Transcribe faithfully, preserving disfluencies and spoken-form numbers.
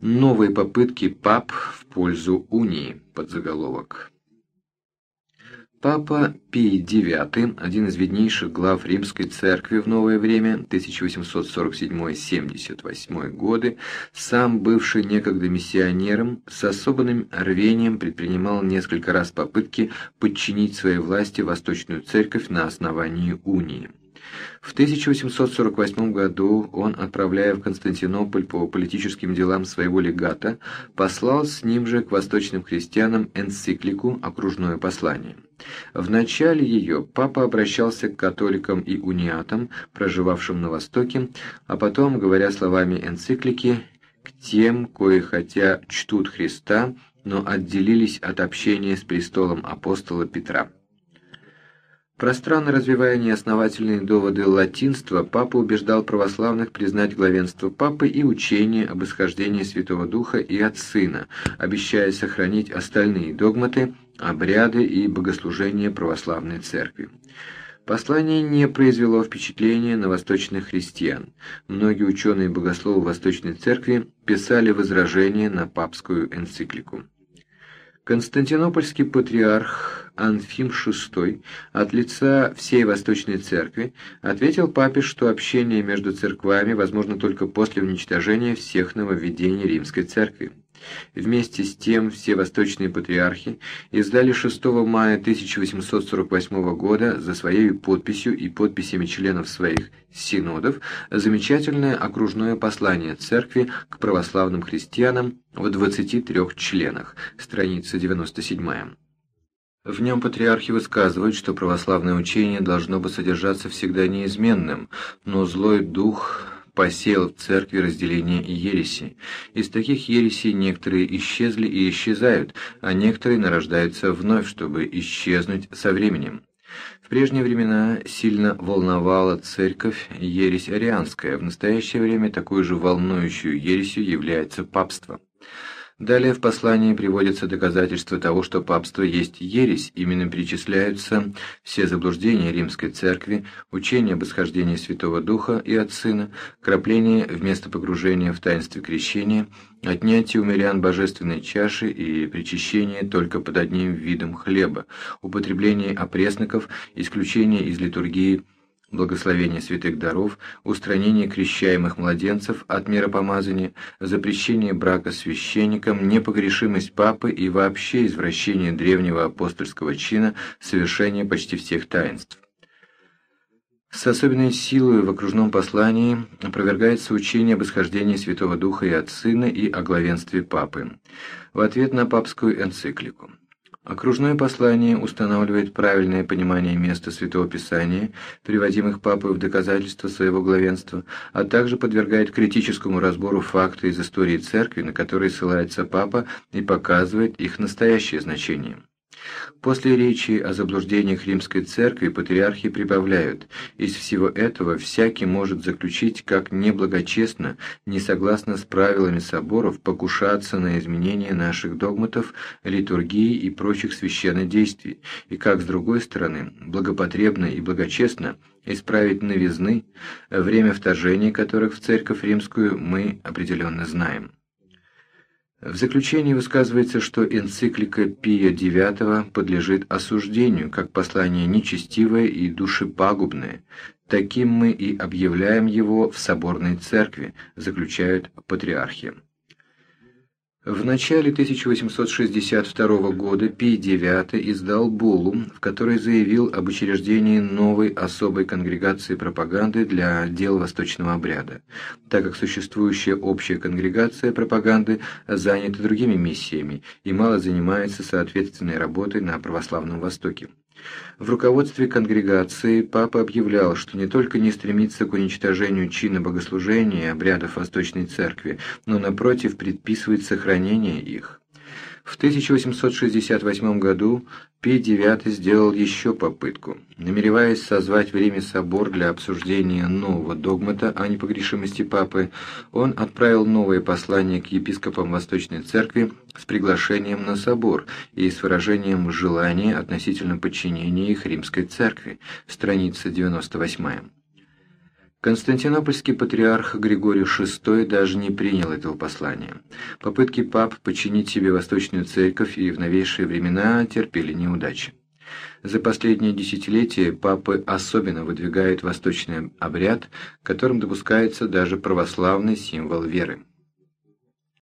Новые попытки пап в пользу унии. Подзаголовок. Папа Пий девятый, один из виднейших глав Римской Церкви в новое время, тысяча восемьсот сорок седьмой — семьдесят восьмой годы, сам бывший некогда миссионером, с особенным рвением предпринимал несколько раз попытки подчинить своей власти Восточную Церковь на основании унии. В тысяча восемьсот сорок восьмом году он, отправляя в Константинополь по политическим делам своего легата, послал с ним же к восточным христианам энциклику «Окружное послание». В начале ее папа обращался к католикам и униатам, проживавшим на Востоке, а потом, говоря словами энциклики, к тем, кои хотя чтут Христа, но отделились от общения с престолом апостола Петра. Пространно развивая неосновательные доводы латинства, папа убеждал православных признать главенство папы и учение об исхождении Святого Духа и от Сына, обещая сохранить остальные догматы, обряды и богослужения православной церкви. Послание не произвело впечатления на восточных христиан. Многие ученые и богословы Восточной Церкви писали возражения на папскую энциклику. Константинопольский патриарх Анфим шестой от лица всей Восточной Церкви ответил папе, что общение между церквами возможно только после уничтожения всех нововведений Римской Церкви. Вместе с тем все восточные патриархи издали шестого мая тысяча восемьсот сорок восьмого года за своей подписью и подписями членов своих синодов замечательное окружное послание Церкви к православным христианам в двадцати трёх членах, страница девяносто седьмая. В нем патриархи высказывают, что православное учение должно бы содержаться всегда неизменным, но злой дух посеял в церкви разделение и ереси. Из таких ересей некоторые исчезли и исчезают, а некоторые нарождаются вновь, чтобы исчезнуть со временем. В прежние времена сильно волновала церковь ересь арианская, в настоящее время такой же волнующую ересью является папство. Далее в послании приводятся доказательства того, что папство есть ересь, именно перечисляются все заблуждения Римской Церкви, учение об исхождении Святого Духа и от Сына, крапление вместо погружения в таинстве крещения, отнятие у мирян божественной чаши и причащение только под одним видом хлеба, употребление опресноков, исключение из литургии благословение святых даров, устранение крещаемых младенцев от миропомазания, запрещение брака священникам, непогрешимость папы и вообще извращение древнего апостольского чина, совершение почти всех таинств. С особенной силой в окружном послании опровергается учение об исхождении Святого Духа и от Сына и о главенстве папы. В ответ на папскую энциклику. Окружное послание устанавливает правильное понимание места Святого Писания, приводимых папой в доказательство своего главенства, а также подвергает критическому разбору факты из истории Церкви, на которые ссылается папа, и показывает их настоящее значение. После речи о заблуждениях Римской Церкви патриархи прибавляют: из всего этого всякий может заключить, как неблагочестно, не согласно с правилами соборов, покушаться на изменение наших догматов, литургии и прочих священных действий, и как, с другой стороны, благопотребно и благочестно исправить новизны, время вторжения которых в Церковь Римскую мы определенно знаем. В заключении высказывается, что энциклика Пия девятого подлежит осуждению, как послание нечестивое и душепагубное. Таким мы и объявляем его в соборной церкви, заключают патриархи. В начале тысяча восемьсот шестьдесят второго года Пий девятый издал буллу, в которой заявил об учреждении новой особой конгрегации пропаганды для дел восточного обряда, так как существующая общая конгрегация пропаганды занята другими миссиями и мало занимается соответственной работой на православном Востоке. В руководстве конгрегации папа объявлял, что не только не стремится к уничтожению чина богослужения и обрядов Восточной Церкви, но, напротив, предписывает сохранение их. В тысяча восемьсот шестьдесят восьмом году Пий девятый сделал еще попытку. Намереваясь созвать в Риме собор для обсуждения нового догмата о непогрешимости папы, он отправил новое послание к епископам Восточной Церкви с приглашением на собор и с выражением желания относительно подчинения их Римской Церкви, страница девяносто восьмая. Константинопольский патриарх Григорий шестой даже не принял этого послания. Попытки пап подчинить себе Восточную Церковь и в новейшие времена терпели неудачи. За последние десятилетия папы особенно выдвигают восточный обряд, которым допускается даже православный символ веры.